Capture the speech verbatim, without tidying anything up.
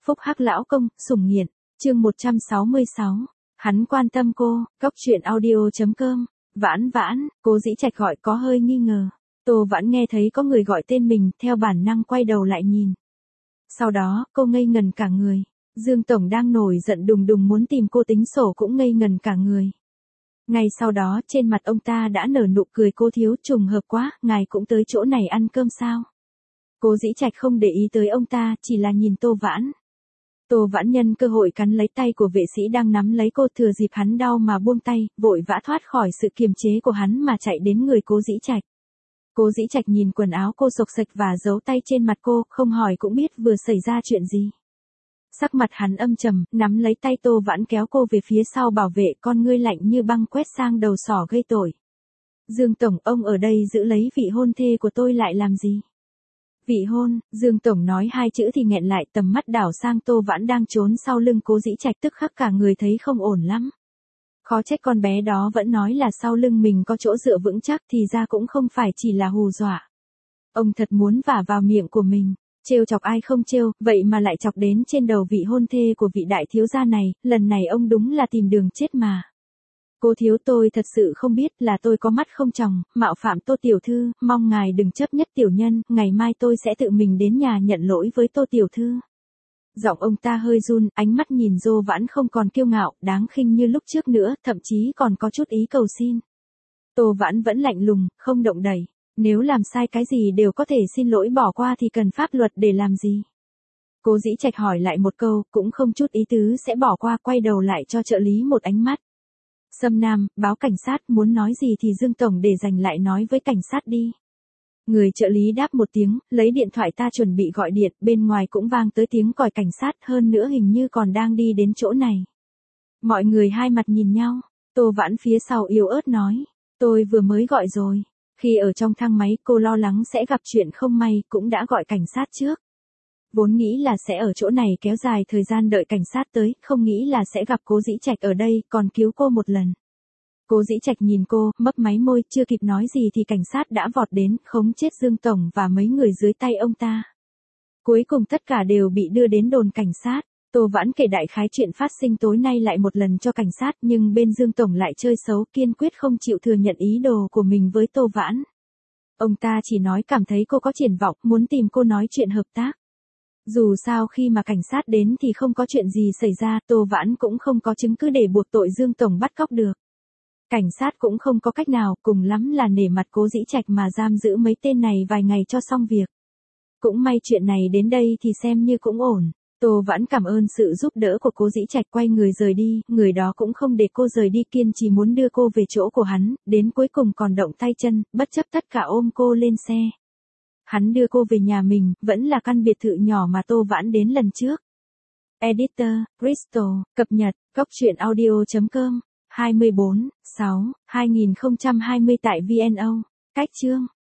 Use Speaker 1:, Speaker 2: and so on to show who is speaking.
Speaker 1: Phúc Hắc lão công, sủng nghiện, chương một trăm sáu mươi sáu. Hắn quan tâm cô, cóc truyện audio chấm com. Vãn vãn, Cố Dĩ Trạch gọi có hơi nghi ngờ. Tô Vãn nghe thấy có người gọi tên mình, theo bản năng quay đầu lại nhìn. Sau đó, cô ngây ngần cả người. Dương Tổng đang nổi giận đùng đùng muốn tìm cô tính sổ cũng ngây ngần cả người. Ngay sau đó, trên mặt ông ta đã nở nụ cười. Cô thiếu, trùng hợp quá, ngài cũng tới chỗ này ăn cơm sao? Cố Dĩ Trạch không để ý tới ông ta, chỉ là nhìn Tô Vãn. Tô Vãn nhân cơ hội cắn lấy tay của vệ sĩ đang nắm lấy cô, thừa dịp hắn đau mà buông tay, vội vã thoát khỏi sự kiềm chế của hắn mà chạy đến người Cố Dĩ Trạch. Cố Dĩ Trạch nhìn quần áo cô xộc xệch và giấu tay trên mặt cô, không hỏi cũng biết vừa xảy ra chuyện gì. Sắc mặt hắn âm trầm, nắm lấy tay Tô Vãn kéo cô về phía sau bảo vệ, con ngươi lạnh như băng quét sang đầu sỏ gây tội. Dương Tổng, ông ở đây giữ lấy vị hôn thê của tôi lại làm gì? Vị hôn, Dương Tổng nói hai chữ thì nghẹn lại, tầm mắt đảo sang Tô Vãn đang trốn sau lưng Cố Dĩ Trạch, tức khắc cả người thấy không ổn lắm. Khó trách con bé đó vẫn nói là sau lưng mình có chỗ dựa vững chắc, thì ra cũng không phải chỉ là hù dọa. Ông thật muốn vả vào miệng của mình, trêu chọc ai không trêu, vậy mà lại chọc đến trên đầu vị hôn thê của vị đại thiếu gia này, lần này ông đúng là tìm đường chết mà. Cô thiếu, tôi thật sự không biết, là tôi có mắt không tròng, mạo phạm Tô tiểu thư, mong ngài đừng chấp nhất tiểu nhân, ngày mai tôi sẽ tự mình đến nhà nhận lỗi với Tô tiểu thư. Giọng ông ta hơi run, ánh mắt nhìn Dô Vãn không còn kiêu ngạo, đáng khinh như lúc trước nữa, thậm chí còn có chút ý cầu xin. Tô Vãn vẫn lạnh lùng, không động đậy. Nếu làm sai cái gì đều có thể xin lỗi bỏ qua thì cần pháp luật để làm gì? Cố Dĩ Trạch hỏi lại một câu, cũng không chút ý tứ sẽ bỏ qua, quay đầu lại cho trợ lý một ánh mắt. Sâm Nam, báo cảnh sát, muốn nói gì thì Dương Tổng để dành lại nói với cảnh sát đi. Người trợ lý đáp một tiếng, lấy điện thoại ta chuẩn bị gọi điện, bên ngoài cũng vang tới tiếng còi cảnh sát, hơn nữa hình như còn đang đi đến chỗ này. Mọi người hai mặt nhìn nhau, Tô Vãn phía sau yếu ớt nói, tôi vừa mới gọi rồi. Khi ở trong thang máy cô lo lắng sẽ gặp chuyện không may, cũng đã gọi cảnh sát trước. Vốn nghĩ là sẽ ở chỗ này kéo dài thời gian đợi cảnh sát tới, không nghĩ là sẽ gặp Cố Dĩ Trạch ở đây, còn cứu cô một lần. Cố Dĩ Trạch nhìn cô, mấp máy môi, chưa kịp nói gì thì cảnh sát đã vọt đến, khống chết Dương Tổng và mấy người dưới tay ông ta. Cuối cùng tất cả đều bị đưa đến đồn cảnh sát. Tô Vãn kể đại khái chuyện phát sinh tối nay lại một lần cho cảnh sát, nhưng bên Dương Tổng lại chơi xấu, kiên quyết không chịu thừa nhận ý đồ của mình với Tô Vãn. Ông ta chỉ nói cảm thấy cô có triển vọng, muốn tìm cô nói chuyện hợp tác. Dù sao khi mà cảnh sát đến thì không có chuyện gì xảy ra, Tô Vãn cũng không có chứng cứ để buộc tội Dương Tổng bắt cóc được. Cảnh sát cũng không có cách nào, cùng lắm là nể mặt Cố Dĩ Trạch mà giam giữ mấy tên này vài ngày cho xong việc. Cũng may chuyện này đến đây thì xem như cũng ổn. Tô Vãn cảm ơn sự giúp đỡ của Cố Dĩ Trạch, quay người rời đi, người đó cũng không để cô rời đi, kiên trì muốn đưa cô về chỗ của hắn, đến cuối cùng còn động tay chân, bất chấp tất cả ôm cô lên xe. Hắn đưa cô về nhà mình, vẫn là căn biệt thự nhỏ mà Tô Vãn đến lần trước. Editor, Crystal, cập nhật, cóc truyện audio chấm com, hai mươi bốn, sáu, hai nghìn không trăm hai mươi tại vê en o, cách chương.